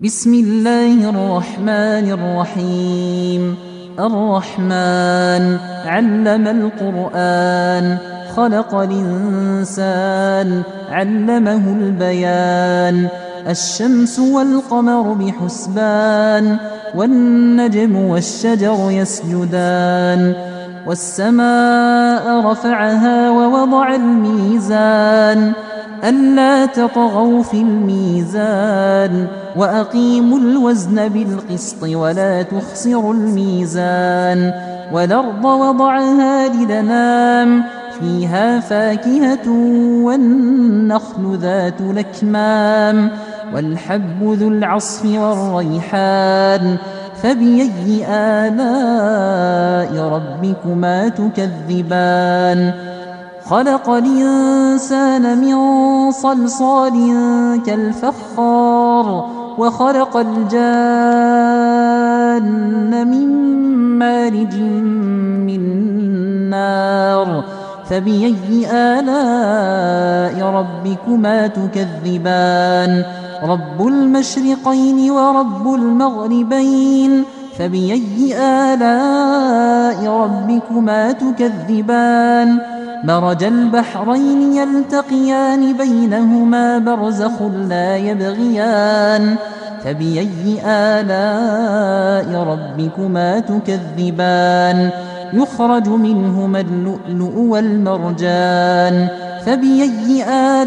بسم الله الرحمن الرحيم. الرحمن علم القرآن، خلق الإنسان، علمه البيان. الشمس والقمر بحسبان، والنجم والشجر يسجدان. والسماء رفعها ووضع الميزان، ألا تطغوا في الميزان، وأقيموا الوزن بالقسط ولا تخسروا الميزان. والأرض وضعها للأنام، فيها فاكهة والنخل ذات الأكمام، والحب ذو العصف والريحان. فبأي آلاء ربكما تكذبان؟ خلق الإنسان من صلصال كالفخار، وخلق الجان من مارج من نار. فبأي آلاء ربكما تكذبان؟ رب المشرقين ورب المغربين. فبأي آلاء ربكما تكذبان؟ مرج البحرين يلتقيان، بينهما برزخ لا يبغيان. فبأي آلاء ربكما تكذبان؟ يخرج منهما اللؤلؤ والمرجان. فبأي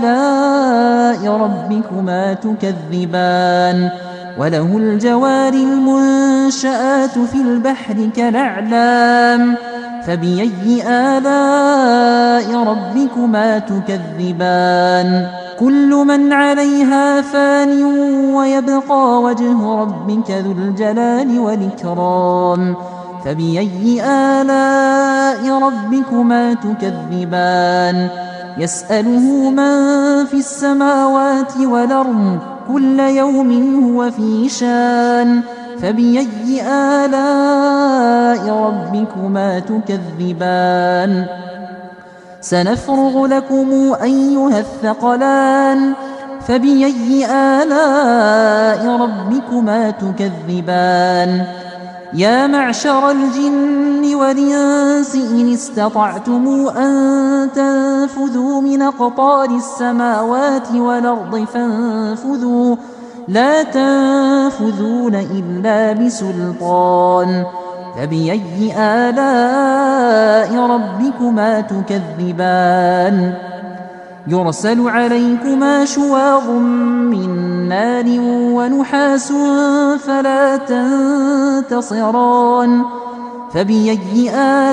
آلاء ربكما تكذبان؟ وله الجوار المنشآت في البحر كالأعلام. فبأي آلاء ربكما تكذبان؟ كل من عليها فان، ويبقى وجه ربك ذو الجلال والإكرام. فبأي آلاء ربكما تكذبان؟ يسأله من في السماوات والأرض، كل يوم هو في شان. فبأي آلاء ربكما تكذبان؟ سنفرغ لكم أيها الثقلان. فبأي آلاء ربكما تكذبان؟ يا معشر الجن والإنس إن استطعتم أن تنفذوا من أقطار السماوات والأرض فانفذوا، لا تنفذون إلا بسلطان. فبأي آلاء ربكما تكذبان؟ يرسل عليكما شواظ من نار ونحاس فلا تنتصران. فبأي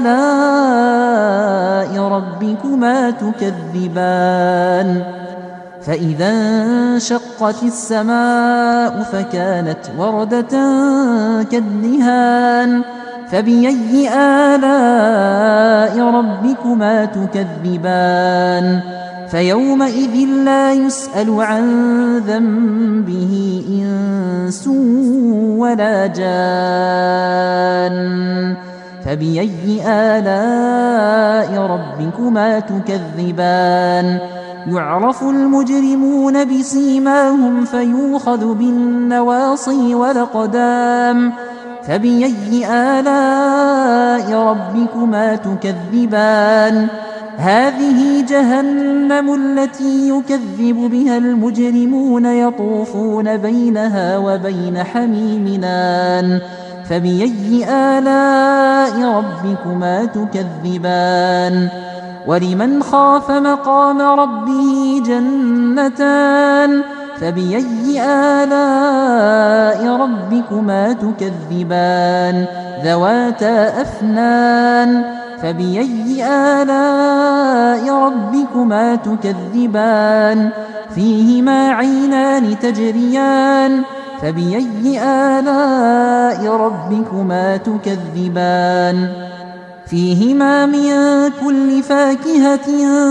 آلاء ربكما تكذبان؟ فإذا انشقت السماء فكانت وردة كالدهان. فبأي آلاء ربكما تكذبان؟ فيومئذ لا يسأل عن ذنبه إنس ولا جان. فبأي آلاء ربكما تكذبان؟ يعرف المجرمون بسيماهم فيوخذ بالنواصي والأقدام. فبأي آلاء ربكما تكذبان؟ هذه جهنم التي يكذب بها المجرمون، يطوفون بينها وبين حميم آن. فبأي آلاء ربكما تكذبان؟ ولمن خاف مقام ربه جنتان. فبأي آلاء ربكما تكذبان؟ ذواتا أفنان. فبأي آلاء ربكما تكذبان؟ فيهما عينان تجريان. فبأي آلاء ربكما تكذبان؟ فيهما من كل فاكهة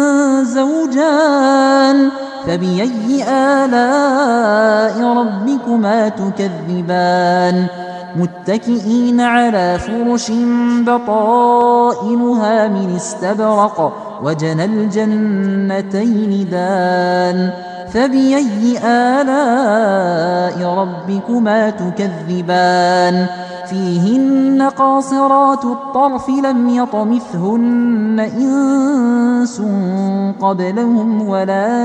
زوجان. فبأي آلاء ربكما تكذبان؟ متكئين على فرش بطائنها من استبرق، وجنى الجنتين دان. فبأي آلاء ربكما تكذبان فيهن قاصرات الطرف لم يطمثهن إنس قبلهم ولا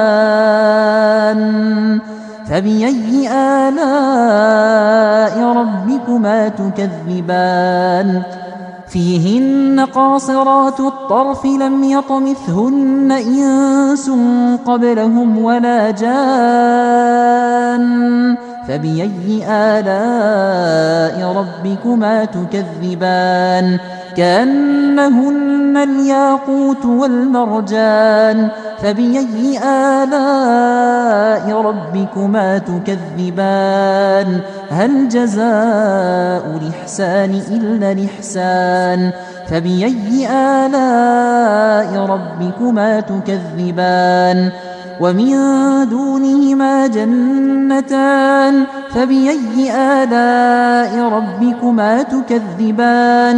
جان فبأي آلاء ربكما تكذبان فيهن قاصرات الطرف لم يطمثهن إنس قبلهم ولا جان فبأي آلاء ربكما تكذبان كأنهن الياقوت والمرجان فبأي آلاء ربكما تكذبان هل جزاء الإحسان إلا الإحسان فبأي آلاء ربكما تكذبان ومن دونهما جنتان فبأي آلاء ربكما تكذبان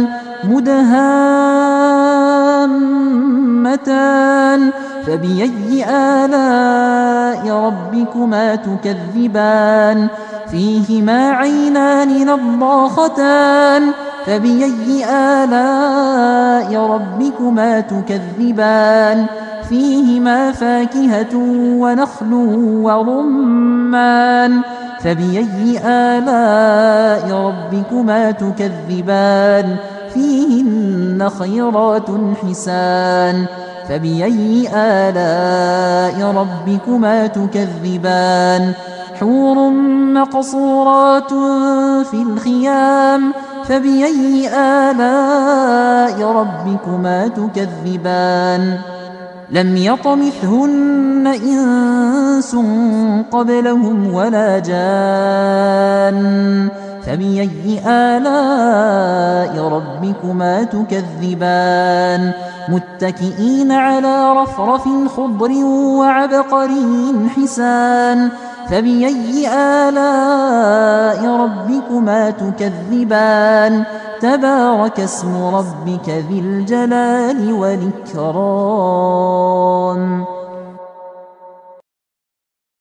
مدهامتان فبأي آلاء ربكما تكذبان فيهما عينان نضاختان فبأي آلاء ربكما تكذبان فيهما فاكهة ونخل ورمان فبأي آلاء ربكما تكذبان فيهن خيرات حسان فبأي آلاء ربكما تكذبان حور مقصورات في الخيام فبأي آلاء ربكما تكذبان لم يطمثهن إنس قبلهم ولا جان فبأي آلاء ربكما تكذبان متكئين على رفرف خضر وعبقري حسان فبأي آلاء ربكما تكذبان تبارك اسم ربك ذي الجلال والإكرام